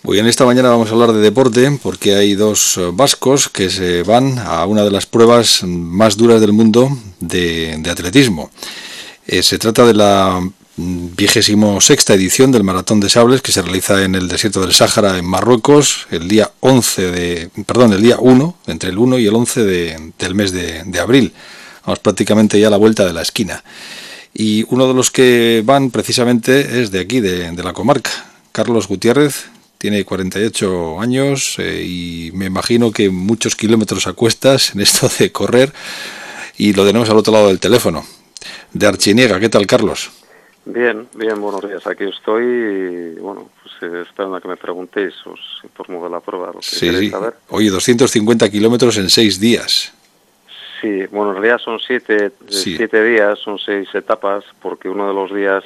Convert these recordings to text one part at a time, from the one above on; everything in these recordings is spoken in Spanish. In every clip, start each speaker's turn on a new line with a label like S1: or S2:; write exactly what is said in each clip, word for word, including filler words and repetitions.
S1: Hoy en esta mañana vamos a hablar de deporte porque hay dos vascos que se van a una de las pruebas más duras del mundo de, de atletismo. Eh, se trata de la vigésimo sexta edición del Maratón de Sables que se realiza en el desierto del Sáhara en Marruecos el día once de, perdón, el día uno, entre el uno y el once de, del mes de, de abril. Vamos prácticamente ya a la vuelta de la esquina. Y uno de los que van precisamente es de aquí, de, de la comarca, Carlos Gutiérrez. Tiene cuarenta y ocho años eh, y me imagino que muchos kilómetros a cuestas en esto de correr, y lo tenemos al otro lado del teléfono, de Archiniega. ¿Qué tal, Carlos?
S2: Bien, bien, buenos días. Aquí estoy y, bueno, pues eh, esperando a que me preguntéis, os informo de la prueba, lo que
S1: Sí,
S2: queréis
S1: sí.
S2: saber.
S1: Oye, doscientos cincuenta kilómetros en seis días.
S2: Sí, bueno, en realidad son siete,
S1: Sí.
S2: siete días, son seis etapas, porque uno de los días,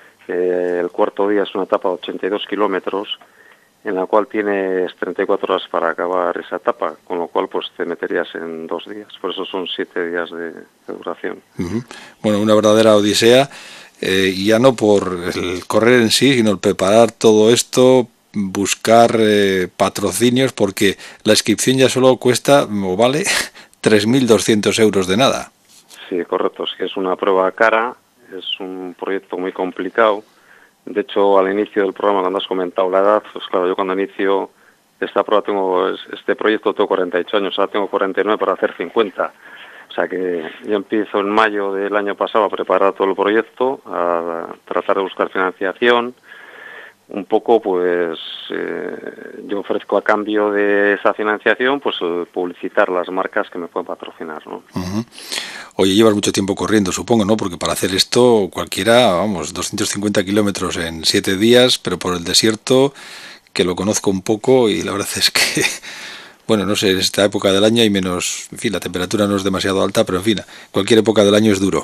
S2: eh, el cuarto día es una etapa de ochenta y dos kilómetros, en la cual tienes treinta y cuatro horas para acabar esa etapa, con lo cual pues te meterías en dos días. Por eso son siete días de, de duración.
S1: Uh-huh. Bueno, una verdadera odisea, eh, y ya no por el correr en sí, sino el preparar todo esto, buscar eh, patrocinios, porque la inscripción ya solo cuesta, o vale, tres mil doscientos euros de nada.
S2: Sí, correcto, es que es una prueba cara, es un proyecto muy complicado. De hecho, al inicio del programa, cuando has comentado la edad, pues claro, yo cuando inicio esta prueba, tengo este proyecto, tengo cuarenta y ocho años, ahora tengo cuarenta y nueve para hacer cincuenta. O sea que yo empiezo en mayo del año pasado a preparar todo el proyecto, a tratar de buscar financiación. Un poco, pues, eh, yo ofrezco a cambio de esa financiación, pues, el publicitar las marcas que me pueden patrocinar, ¿no?
S1: Uh-huh. Oye, llevas mucho tiempo corriendo, supongo, ¿no? Porque para hacer esto cualquiera, vamos, doscientos cincuenta kilómetros en siete días, pero por el desierto, que lo conozco un poco, y la verdad es que, bueno, no sé, en esta época del año hay menos, en fin, la temperatura no es demasiado alta, pero en fin, cualquier época del año es duro.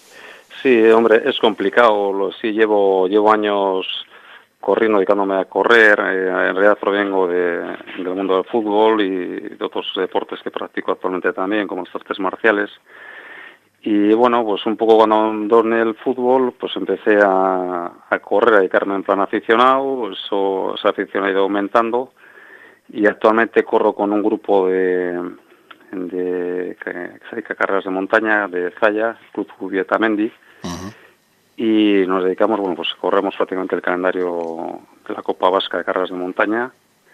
S2: Sí, hombre, es complicado. Lo, sí, llevo, llevo años corriendo, dedicándome a correr. Eh, en realidad provengo de, del mundo del fútbol y de otros deportes que practico actualmente también, como las artes marciales. Y bueno, pues un poco cuando abandoné el fútbol, pues empecé a, a correr, a dedicarme en plan aficionado. Eso, esa afición ha ido aumentando y actualmente corro con un grupo de, de que, que se dedica a carreras de montaña, de Zaya, Club Jubietamendi.
S1: Uh-huh.
S2: Y nos dedicamos, bueno, pues corremos prácticamente el calendario de la Copa Vasca de Carreras de Montaña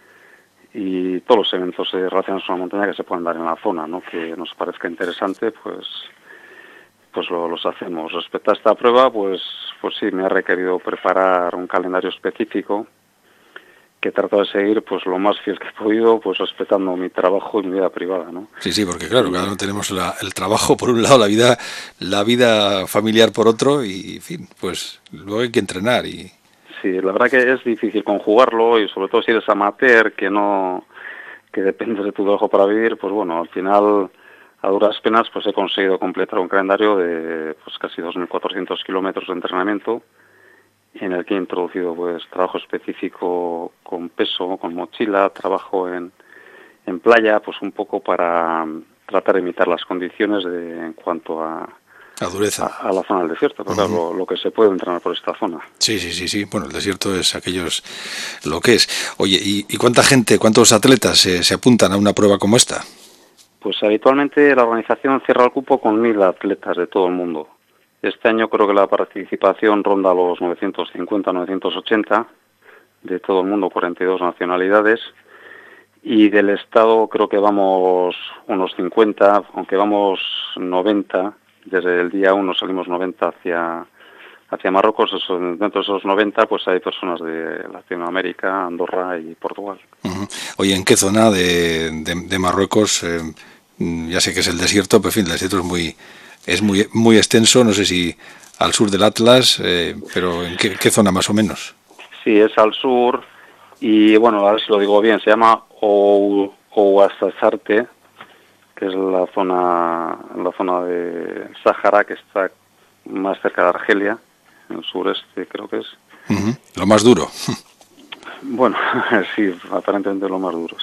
S2: y todos los eventos relacionados con la montaña que se puedan dar en la zona, ¿no? Que nos parezca interesante, pues pues lo, los hacemos. Respecto a esta prueba, pues pues sí, me ha requerido preparar un calendario específico que trato de seguir pues lo más fiel que he podido, pues respetando mi trabajo y mi vida privada, ¿no?
S1: Sí, sí, porque claro, cada uno tenemos la, el trabajo por un lado, la vida, la vida familiar por otro, y en fin, pues luego hay que entrenar y...
S2: Sí, la verdad que es difícil conjugarlo, y sobre todo si eres amateur, que no, que dependes de tu trabajo para vivir, pues bueno, al final, a duras penas, pues he conseguido completar un calendario de pues casi dos mil cuatrocientos kilómetros de entrenamiento, en el que he introducido pues trabajo específico con peso, con mochila, trabajo en, en playa, pues un poco para tratar de imitar las condiciones de, en cuanto a,
S1: a dureza,
S2: a, a la zona del desierto, porque uh-huh. claro, lo, lo que se puede entrenar por esta zona.
S1: Sí, sí, sí, sí. Bueno, el desierto es aquellos lo que es. Oye, ¿y, y cuánta gente, cuántos atletas se, se apuntan a una prueba como esta?
S2: Pues habitualmente la organización cierra el cupo con mil atletas de todo el mundo. Este año creo que la participación ronda los novecientos cincuenta, novecientos ochenta de todo el mundo, cuarenta y dos nacionalidades. Y del Estado creo que vamos unos cincuenta, aunque vamos noventa. Desde el día uno salimos noventa hacia, hacia Marruecos. Eso, dentro de esos noventa pues hay personas de Latinoamérica, Andorra y Portugal.
S1: Uh-huh. Oye, ¿en qué zona de, de, de Marruecos? Eh, ya sé que es el desierto, pero en fin, el desierto es muy... Es muy muy extenso, no sé si al sur del Atlas, eh, pero ¿en qué, qué zona más o menos?
S2: Sí, es al sur y, bueno, a ver si lo digo bien, se llama Ouarzazate, que es la zona la zona de Sáhara, que está más cerca de Argelia, en el sureste creo que es.
S1: Uh-huh. Lo más duro.
S2: Bueno, sí, aparentemente lo más duro, sí.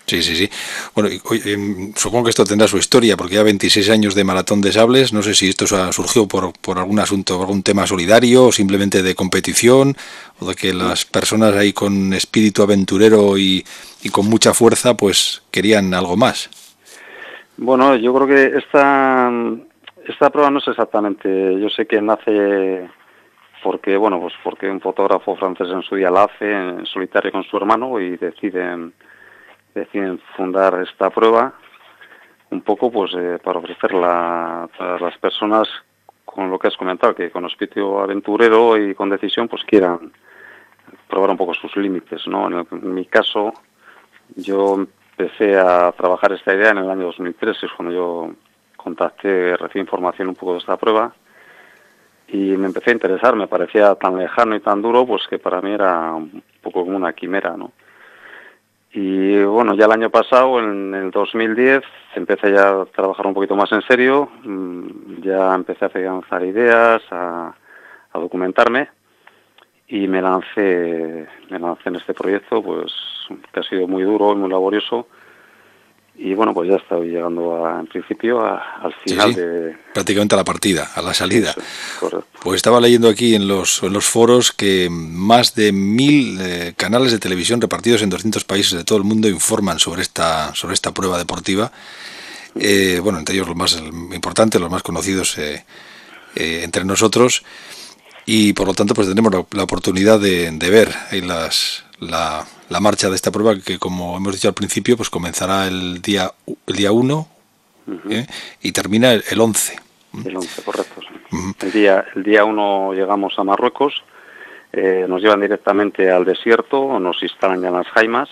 S1: Sí, sí, sí. Bueno, y, oye, em, supongo que esto tendrá su historia, porque ya veintiséis años de maratón de sables, no sé si esto sa- surgió por, por algún asunto, algún tema solidario, o simplemente de competición, o de que las personas ahí con espíritu aventurero y, y con mucha fuerza, pues querían algo más.
S2: Bueno, yo creo que esta, esta prueba no es exactamente, yo sé que nace porque, bueno, pues porque un fotógrafo francés en su día la hace en solitario con su hermano y deciden, deciden fundar esta prueba un poco pues eh, para ofrecerla a todas las personas con lo que has comentado, que con espíritu aventurero y con decisión pues quieran probar un poco sus límites, ¿no? En, el, en mi caso, yo empecé a trabajar esta idea en el año dos mil tres, es cuando yo contacté, recibí información un poco de esta prueba y me empecé a interesar, me parecía tan lejano y tan duro, pues que para mí era un poco como una quimera, ¿no? Y bueno, ya el año pasado, en el dos mil diez, empecé ya a trabajar un poquito más en serio, ya empecé a lanzar ideas, a, a documentarme y me lancé, me lancé en este proyecto, pues que ha sido muy duro y muy laborioso. Y bueno, pues ya estoy llegando a, en principio a, al
S1: Sí,
S2: final
S1: sí,
S2: de...
S1: prácticamente a la partida, a la salida.
S2: Eso es, correcto.
S1: Pues estaba leyendo aquí en los, en los foros que más de mil eh, canales de televisión repartidos en doscientos países de todo el mundo informan sobre esta, sobre esta prueba deportiva. Eh, bueno, entre ellos los más importantes, los más conocidos eh, eh, entre nosotros. Y por lo tanto pues tenemos la, la oportunidad de, de ver ahí las, la, la marcha de esta prueba que, como hemos dicho al principio, pues comenzará el día el día uno
S2: Uh-huh.
S1: ¿eh? Y termina el, el once.
S2: El once, correcto. Sí.
S1: Uh-huh.
S2: El día el día uno llegamos a Marruecos, eh, nos llevan directamente al desierto, nos instalan ya en las jaimas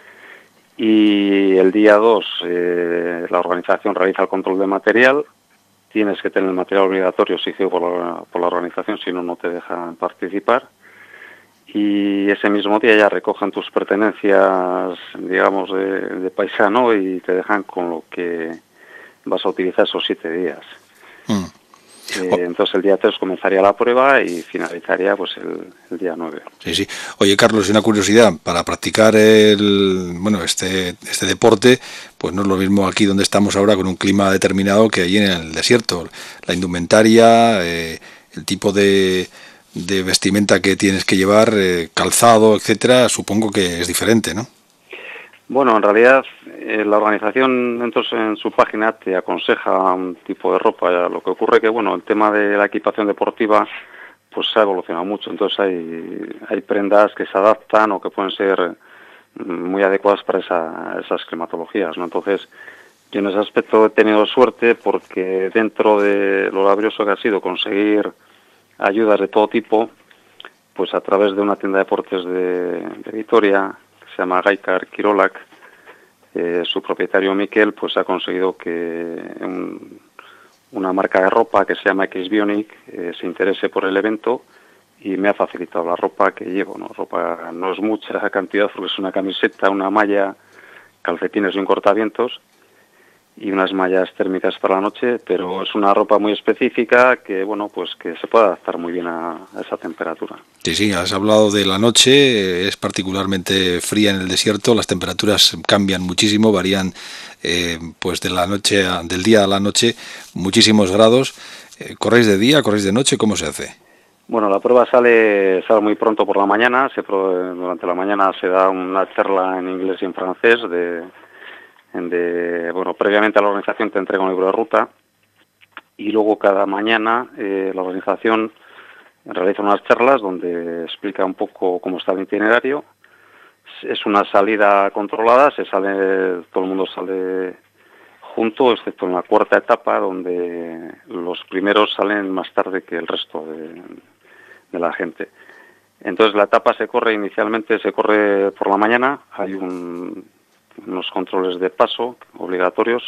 S2: y el día dos eh, la organización realiza el control de material. Tienes que tener el material obligatorio exigido por la, por la organización, si no, no te dejan participar. Y ese mismo día ya recogen tus pertenencias, digamos, de, de paisano y te dejan con lo que vas a utilizar esos siete días.
S1: Mm.
S2: Eh, entonces el día tres comenzaría la prueba y finalizaría pues el, el día nueve.
S1: Sí, sí. Oye, Carlos, una curiosidad, para practicar el, bueno, este, este deporte, pues no es lo mismo aquí donde estamos ahora con un clima determinado que allí en el desierto. La indumentaria, eh, el tipo de, de vestimenta que tienes que llevar, eh, calzado, etcétera, supongo que es diferente, ¿no?
S2: Bueno, en realidad eh, la organización entonces en su página te aconseja un tipo de ropa. Lo que ocurre que, bueno, el tema de la equipación deportiva pues se ha evolucionado mucho. Entonces hay, hay prendas que se adaptan o que pueden ser muy adecuadas para esa, esas climatologías, ¿no? Entonces yo en ese aspecto he tenido suerte porque dentro de lo laborioso que ha sido conseguir ayudas de todo tipo, pues a través de una tienda de deportes de, de Vitoria, se llama Gaikar Kirolak, eh, su propietario Miquel pues ha conseguido que un, una marca de ropa que se llama X-Bionic eh, se interese por el evento y me ha facilitado la ropa que llevo, ¿no? Ropa no es mucha cantidad porque es una camiseta, una malla, calcetines y un cortavientos y unas mallas térmicas para la noche, pero es una ropa muy específica que, bueno, pues que se puede adaptar muy bien a, a esa temperatura.
S1: Sí, sí, has hablado de la noche, es particularmente fría en el desierto, las temperaturas cambian muchísimo, varían eh, pues de la noche a, del día a la noche muchísimos grados. Eh, ¿Corréis de día, corréis de noche? ¿Cómo se hace?
S2: Bueno, la prueba sale, sale muy pronto por la mañana, se, durante la mañana se da una charla en inglés y en francés de... De, bueno, previamente a la organización te entrega un libro de ruta y luego cada mañana eh, la organización realiza unas charlas donde explica un poco cómo está el itinerario. Es una salida controlada, se sale, todo el mundo sale junto, excepto en la cuarta etapa donde los primeros salen más tarde que el resto de, de la gente. Entonces la etapa se corre inicialmente, se corre por la mañana, hay un unos controles de paso obligatorios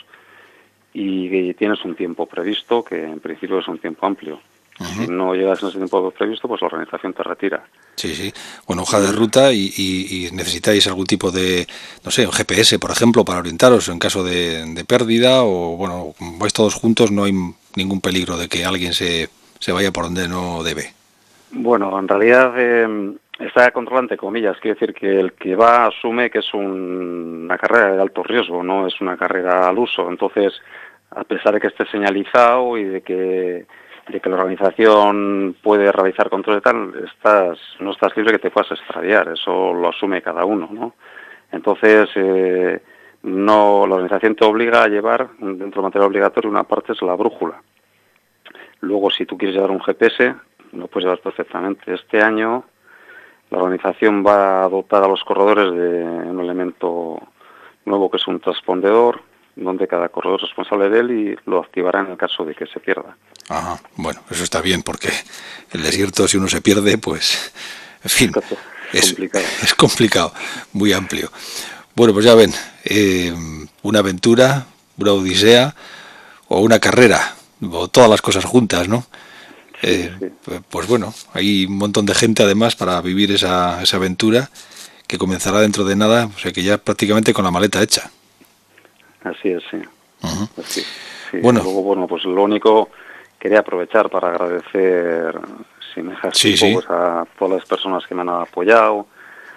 S2: y tienes un tiempo previsto que en principio es un tiempo amplio. Uh-huh. Si no llegas en ese tiempo previsto, pues la organización te retira.
S1: Sí, sí. Bueno, hoja de ruta y, y, y necesitáis algún tipo de, no sé, un G P S, por ejemplo, para orientaros en caso de, de pérdida o, bueno, vais todos juntos, no hay ningún peligro de que alguien se, se vaya por donde no debe.
S2: Bueno, en realidad eh, está controlada entre comillas, quiere decir que el que va asume que es un, una carrera de alto riesgo, no es una carrera al uso. Entonces, a pesar de que esté señalizado y de que de que la organización puede realizar control y tal, estás, no estás libre que te puedas extraviar, eso lo asume cada uno, ¿no? Entonces, eh, no, la organización te obliga a llevar, dentro del material obligatorio, una parte es la brújula. Luego, si tú quieres llevar un G P S, lo puedes llevar perfectamente. Este año, la organización va a dotar a los corredores de un elemento nuevo que es un transpondedor, donde cada corredor es responsable de él y lo activará en el caso de que se pierda.
S1: Ajá, bueno, eso está bien, porque el desierto, si uno se pierde, pues, en fin, es complicado, es complicado, muy amplio. Bueno, pues ya ven, eh, una aventura, una odisea o una carrera, o todas las cosas juntas, ¿no?
S2: Sí,
S1: eh,
S2: sí.
S1: Pues bueno, hay un montón de gente además para vivir esa, esa aventura que comenzará dentro de nada, o sea que ya prácticamente con la maleta hecha.
S2: Así es, sí.
S1: Uh-huh.
S2: Así, sí.
S1: Bueno.
S2: Luego, bueno, pues lo único, quería aprovechar para agradecer, si me dejas
S1: sí,
S2: un
S1: sí.
S2: poco, pues a todas las personas que me han apoyado,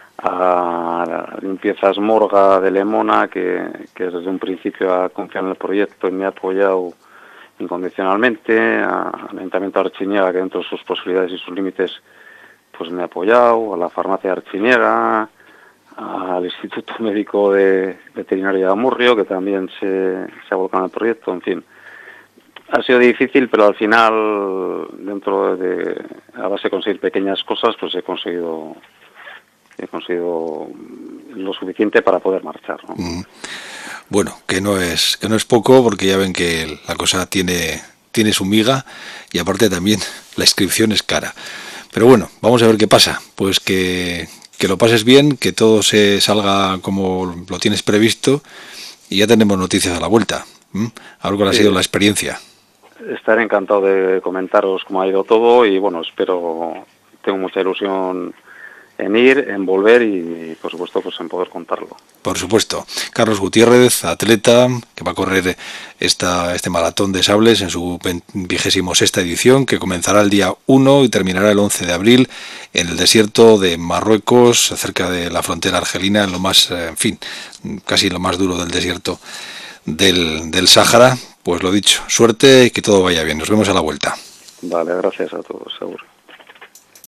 S2: a Limpiezas Morga de Lemona, que, que desde un principio ha confiado en el proyecto y me ha apoyado incondicionalmente, al Ayuntamiento de Artziniega, que dentro de sus posibilidades y sus límites, pues me ha apoyado, a la farmacia de Artziniega, al Instituto Médico de Veterinaria de Amurrio, que también se, se ha volcado en el proyecto, en fin. Ha sido difícil, pero al final, dentro de, a base de conseguir pequeñas cosas, pues he conseguido he conseguido lo suficiente para poder marchar, ¿no?
S1: Mm. Bueno, que no es que no es poco, porque ya ven que la cosa tiene tiene su miga y aparte también la inscripción es cara. Pero bueno, vamos a ver qué pasa. Pues que, que lo pases bien, que todo se salga como lo tienes previsto y ya tenemos noticias a la vuelta. ¿Mm? A ver cuál ha
S2: Sí.
S1: sido la experiencia.
S2: Estaré encantado de comentaros cómo ha ido todo y bueno, espero, tengo mucha ilusión en ir, en volver y por supuesto pues en poder contarlo.
S1: Por supuesto. Carlos Gutiérrez, atleta, que va a correr esta, este maratón de sables en su vigésimo sexta edición, que comenzará el día uno y terminará el once de abril en el desierto de Marruecos, cerca de la frontera argelina, en lo más, en fin, casi lo más duro del desierto del, del Sáhara. Pues lo dicho, suerte y que todo vaya bien. Nos vemos a la vuelta.
S2: Vale, gracias a todos, seguro.